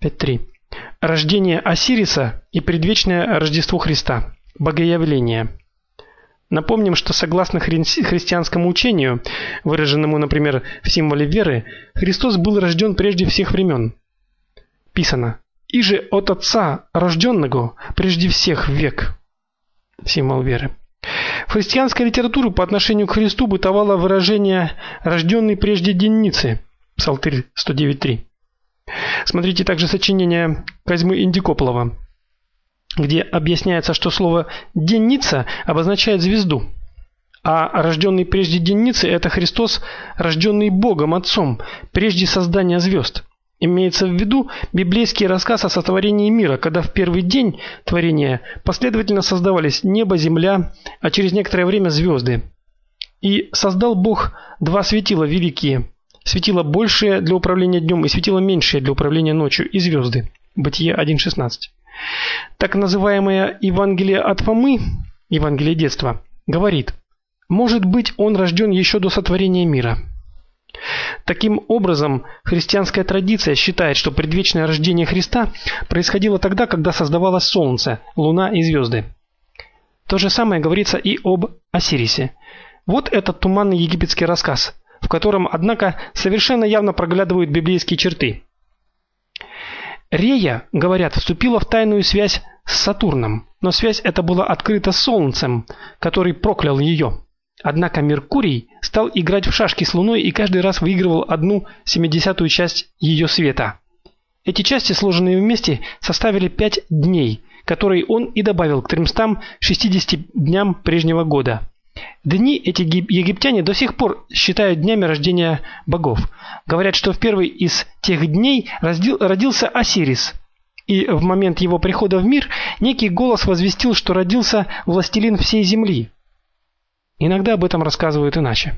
5.3. Рождение Осириса и предвечное Рождество Христа. Богоявление. Напомним, что согласно христианскому учению, выраженному, например, в символе веры, Христос был рожден прежде всех времен. Писано: «Иже от Отца, рожденного прежде всех век». Символ веры. В христианской литературе по отношению к Христу бытовало выражение «рожденный прежде денницы». Псалтырь 109.3. Смотрите также сочинение Козьмы Индикополова, где объясняется, что слово «денница» обозначает звезду, а рожденный прежде денницы – это Христос, рожденный Богом Отцом, прежде создания звезд. Имеется в виду библейский рассказ о сотворении мира, когда в первый день творения последовательно создавались небо, земля, а через некоторое время звезды. «И создал Бог два светила великие, светило большее для управления днем и светило меньшее для управления ночью, и звезды». Бытие 1.16. Так называемое Евангелие от Фомы, Евангелие детства, говорит: «Может быть, он рожден еще до сотворения мира». Таким образом, христианская традиция считает, что предвечное рождение Христа происходило тогда, когда создавалось солнце, луна и звезды. То же самое говорится и об Осирисе. Вот этот туманный египетский рассказ, в котором, однако, совершенно явно проглядывают библейские черты. Рея, говорят, вступила в тайную связь с Сатурном, но связь эта была открыта Солнцем, который проклял ее. Однако Меркурий стал играть в шашки с Луной и каждый раз выигрывал 1/70 часть ее света. Эти части, сложенные вместе, составили 5 дней, которые он и добавил к 360 дням прежнего года. Дни эти египтяне до сих пор считают днями рождения богов. Говорят, что в первый из тех дней родился Осирис, и в момент его прихода в мир некий голос возвестил, что родился властелин всей земли. Иногда об этом рассказывают иначе.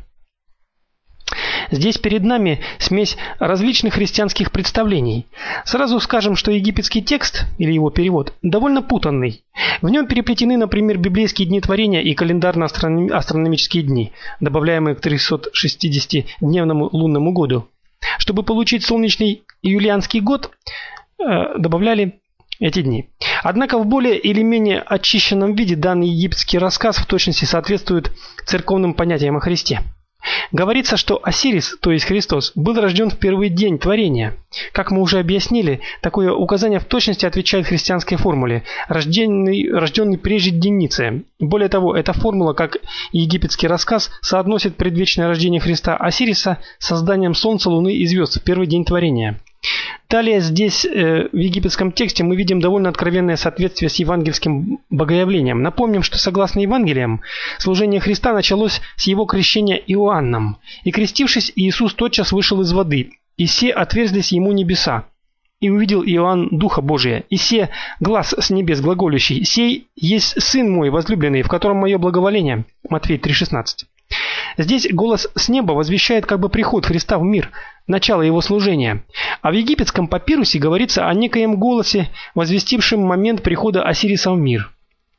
Здесь перед нами смесь различных христианских представлений. Сразу скажем, что египетский текст, или его перевод, довольно путанный. В нем переплетены, например, библейские дни творения и календарно-астрономические дни, добавляемые к 360-дневному лунному году. Чтобы получить солнечный юлианский год, добавляли эти дни. Однако в более или менее очищенном виде данный египетский рассказ в точности соответствует церковным понятиям о Христе. Говорится, что Осирис, то есть Христос, был рожден в первый день творения. Как мы уже объяснили, такое указание в точности отвечает христианской формуле рожденный прежде денницы. Более того, эта формула, как и египетский рассказ, соотносит предвечное рождение Христа Осириса с созданием солнца, луны и звезд в первый день творения. Далее здесь в египетском тексте мы видим довольно откровенное соответствие с евангельским богоявлением. Напомним, что согласно Евангелиям, служение Христа началось с его крещения Иоанном. «И крестившись, Иисус тотчас вышел из воды, и се отверзлись ему небеса. И увидел Иоанн Духа Божия, и се глас с небес глаголющий: сей есть Сын мой возлюбленный, в котором мое благоволение». Матфея 3,16. Здесь голос с неба возвещает как бы приход Христа в мир, начало его служения. А в египетском папирусе говорится о некоем голосе, возвестившем момент прихода Осириса в мир.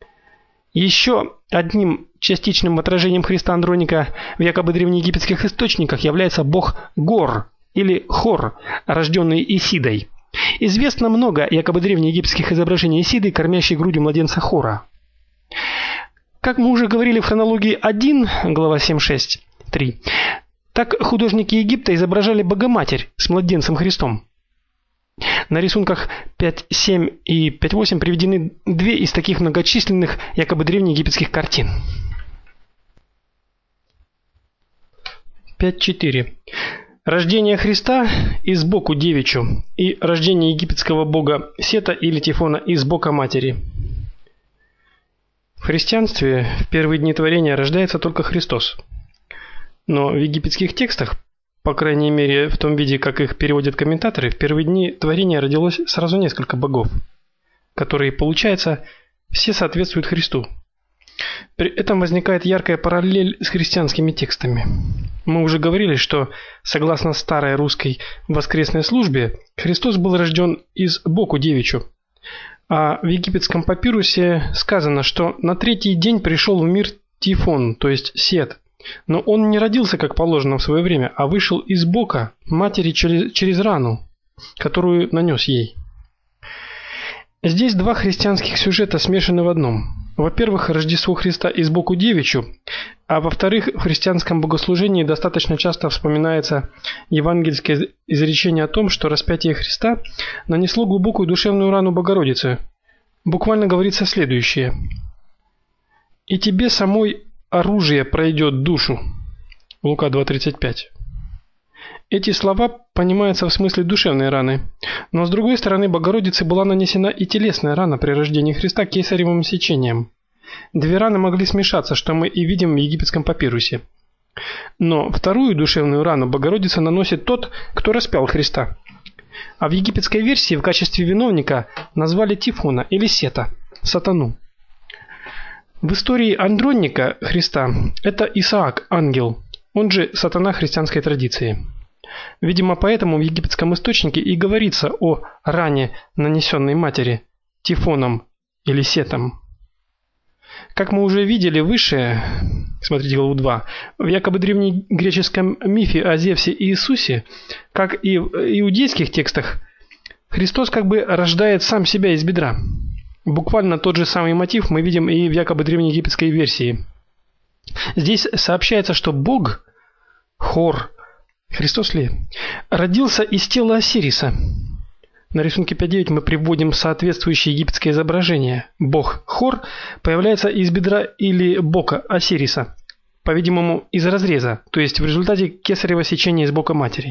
Еще одним частичным отражением Христа Андроника в якобы древнеегипетских источниках является бог Гор или Хор, рожденный Исидой. Известно много якобы древнеегипетских изображений Исиды, кормящей грудью младенца Хора. Как мы уже говорили в хронологии 1, глава 7.6.3, так художники Египта изображали Богоматерь с младенцем Христом. На рисунках 5.7 и 5.8 приведены две из таких многочисленных якобы древнеегипетских картин. 5.4. Рождение Христа из боку девичью и рождение египетского бога Сета или Тифона из бока матери. В христианстве в первые дни творения рождается только Христос. Но в египетских текстах, по крайней мере в том виде, как их переводят комментаторы, в первые дни творения родилось сразу несколько богов, которые, получается, все соответствуют Христу. При этом возникает яркая параллель с христианскими текстами. Мы уже говорили, что согласно старой русской воскресной службе, Христос был рожден из боку девичью. А в египетском папирусе сказано, что на третий день пришел в мир Тифон, то есть Сет. Но он не родился, как положено в свое время, а вышел из бока матери через рану, которую нанес ей. Здесь два христианских сюжета смешаны в одном. Во-первых, Рождество Христа из боку девичью, а во-вторых, в христианском богослужении достаточно часто вспоминается евангельское изречение о том, что распятие Христа нанесло глубокую душевную рану Богородице. Буквально говорится следующее: «И тебе самой оружие пройдет душу». Лука 2:35. Эти слова понимаются в смысле душевной раны, но с другой стороны Богородице была нанесена и телесная рана при рождении Христа кесаревым сечением. Две раны могли смешаться, что мы и видим в египетском папирусе. Но вторую душевную рану Богородица наносит тот, кто распял Христа. А в египетской версии в качестве виновника назвали Тифона или Сета, сатану. В истории Андроника Христа это Исаак, ангел, он же сатана христианской традиции. Видимо, поэтому в египетском источнике и говорится о ране, нанесенной матери Тифоном или Сетом. Как мы уже видели выше, смотрите главу 2, в якобы древнегреческом мифе о Зевсе и Иисусе, как и в иудейских текстах, Христос как бы рождает сам себя из бедра. Буквально тот же самый мотив мы видим и в якобы древнеегипетской версии. Здесь сообщается, что Бог, Хор, Христос ли, родился из тела Осириса. На рисунке 5.9 мы приводим соответствующее египетское изображение. Бог Хор появляется из бедра или бока Осириса, по-видимому, из разреза, то есть в результате кесарево сечения из бока матери.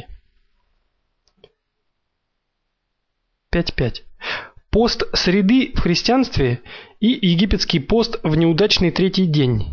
5.5. Пост среды в христианстве и египетский пост в неудачный третий день.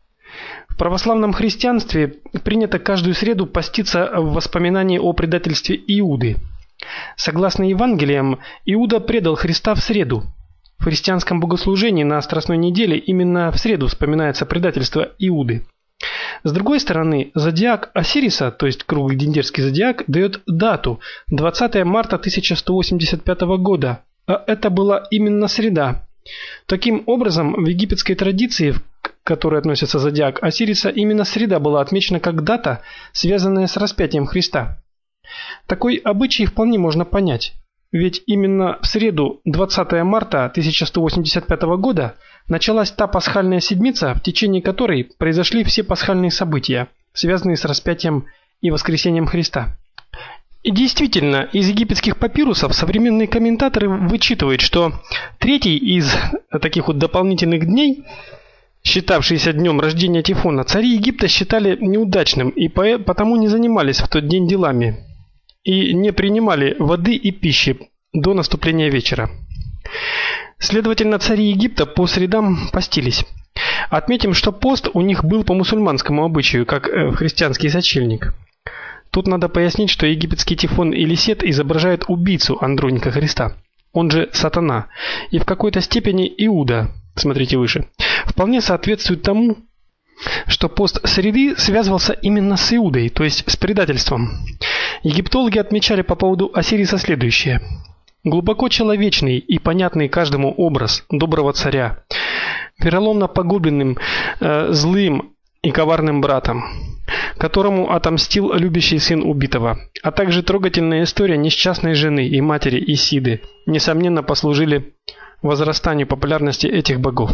В православном христианстве принято каждую среду поститься в воспоминании о предательстве Иуды. Согласно Евангелиям, Иуда предал Христа в среду. В христианском богослужении на Страстной неделе именно в среду вспоминается предательство Иуды. С другой стороны, зодиак Осириса, то есть круглый дендерский зодиак, дает дату 20 марта 1185 года, а это была именно среда. Таким образом, в египетской традиции, к которой относится зодиак Осириса, именно среда была отмечена как дата, связанная с распятием Христа. Такой обычай вполне можно понять, ведь именно в среду 20 марта 1185 года началась та пасхальная седмица, в течение которой произошли все пасхальные события, связанные с распятием и воскресением Христа. И действительно, из египетских папирусов современные комментаторы вычитывают, что третий из таких вот дополнительных дней, считавшийся днем рождения Тифона, цари Египта считали неудачным и потому не занимались в тот день делами и не принимали воды и пищи до наступления вечера. Следовательно, цари Египта по средам постились. Отметим, что пост у них был по мусульманскому обычаю, как христианский сочельник. Тут надо пояснить, что египетский Тифон или Сет изображает убийцу Андроника Христа, он же сатана, и в какой-то степени Иуда, смотрите выше, вполне соответствует тому, что пост среды связывался именно с Иудой, то есть с предательством. Египтологи отмечали по поводу Осириса следующее: глубоко человечный и понятный каждому образ доброго царя, вероломно погубленным злым и коварным братом, которому отомстил любящий сын убитого, а также трогательная история несчастной жены и матери Исиды, несомненно послужили возрастанию популярности этих богов.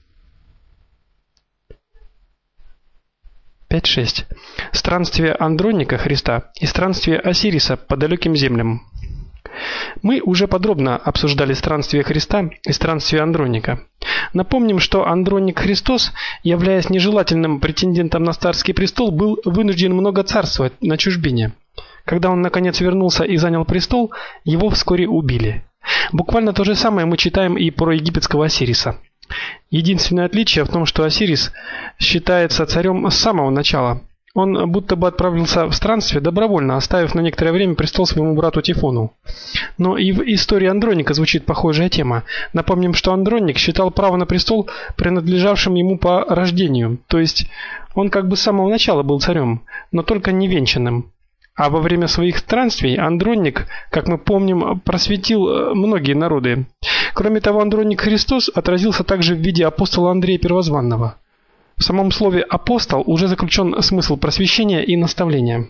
5.6. Странствие Андроника Христа и странствие Осириса по далеким землям. Мы уже подробно обсуждали странствие Христа и странствие Андроника. Напомним, что Андроник Христос, являясь нежелательным претендентом на царский престол, был вынужден много царствовать на чужбине. Когда он наконец вернулся и занял престол, его вскоре убили. Буквально то же самое мы читаем и про египетского Осириса. Единственное отличие в том, что Осирис считается царем с самого начала. Он будто бы отправился в странствие добровольно, оставив на некоторое время престол своему брату Тифону. Но и в истории Андроника звучит похожая тема. Напомним, что Андроник считал право на престол принадлежавшим ему по рождению, то есть он как бы с самого начала был царем, но только невенчанным. А во время своих странствий Андроник, как мы помним, просветил многие народы. Кроме того, Андроник Христос отразился также в виде апостола Андрея Первозванного. В самом слове апостол уже заключен смысл просвещения и наставления.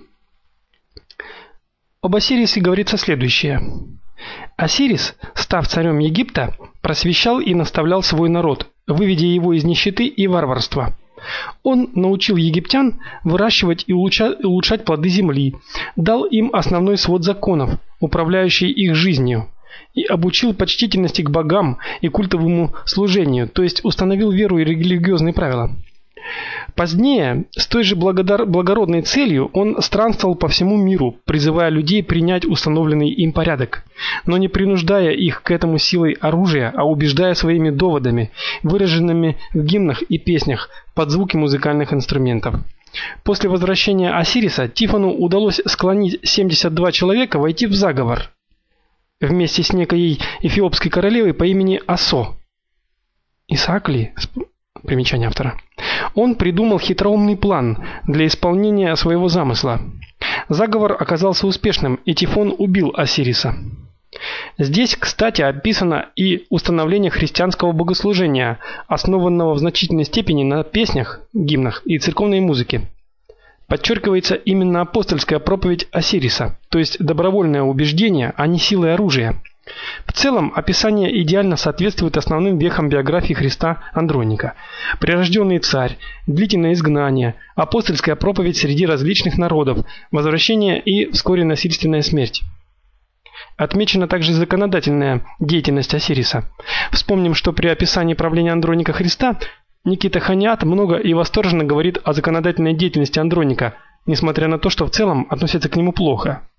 Об Осирисе говорится следующее: Осирис, став царем Египта, просвещал и наставлял свой народ, выведя его из нищеты и варварства. Он научил египтян выращивать и улучшать плоды земли, дал им основной свод законов, управляющий их жизнью, и обучил почтительности к богам и культовому служению, то есть установил веру и религиозные правила. Позднее, с той же благородной целью, он странствовал по всему миру, призывая людей принять установленный им порядок, но не принуждая их к этому силой оружия, а убеждая своими доводами, выраженными в гимнах и песнях под звуки музыкальных инструментов. После возвращения Осириса Тифону удалось склонить 72 человека войти в заговор вместе с некой эфиопской королевой по имени Асо. Исаак ли? Примечание автора. Он придумал хитроумный план для исполнения своего замысла. Заговор оказался успешным, и Тифон убил Осириса. Здесь, кстати, описано и установление христианского богослужения, основанного в значительной степени на песнях, гимнах и церковной музыке. Подчеркивается именно апостольская проповедь Осириса, то есть добровольное убеждение, а не силой оружия. В целом, описание идеально соответствует основным вехам биографии Христа Андроника. Прирожденный царь, длительное изгнание, апостольская проповедь среди различных народов, возвращение и вскоре насильственная смерть. Отмечена также законодательная деятельность Осириса. Вспомним, что при описании правления Андроника Христа Никита Ханиат много и восторженно говорит о законодательной деятельности Андроника, несмотря на то, что в целом относится к нему плохо.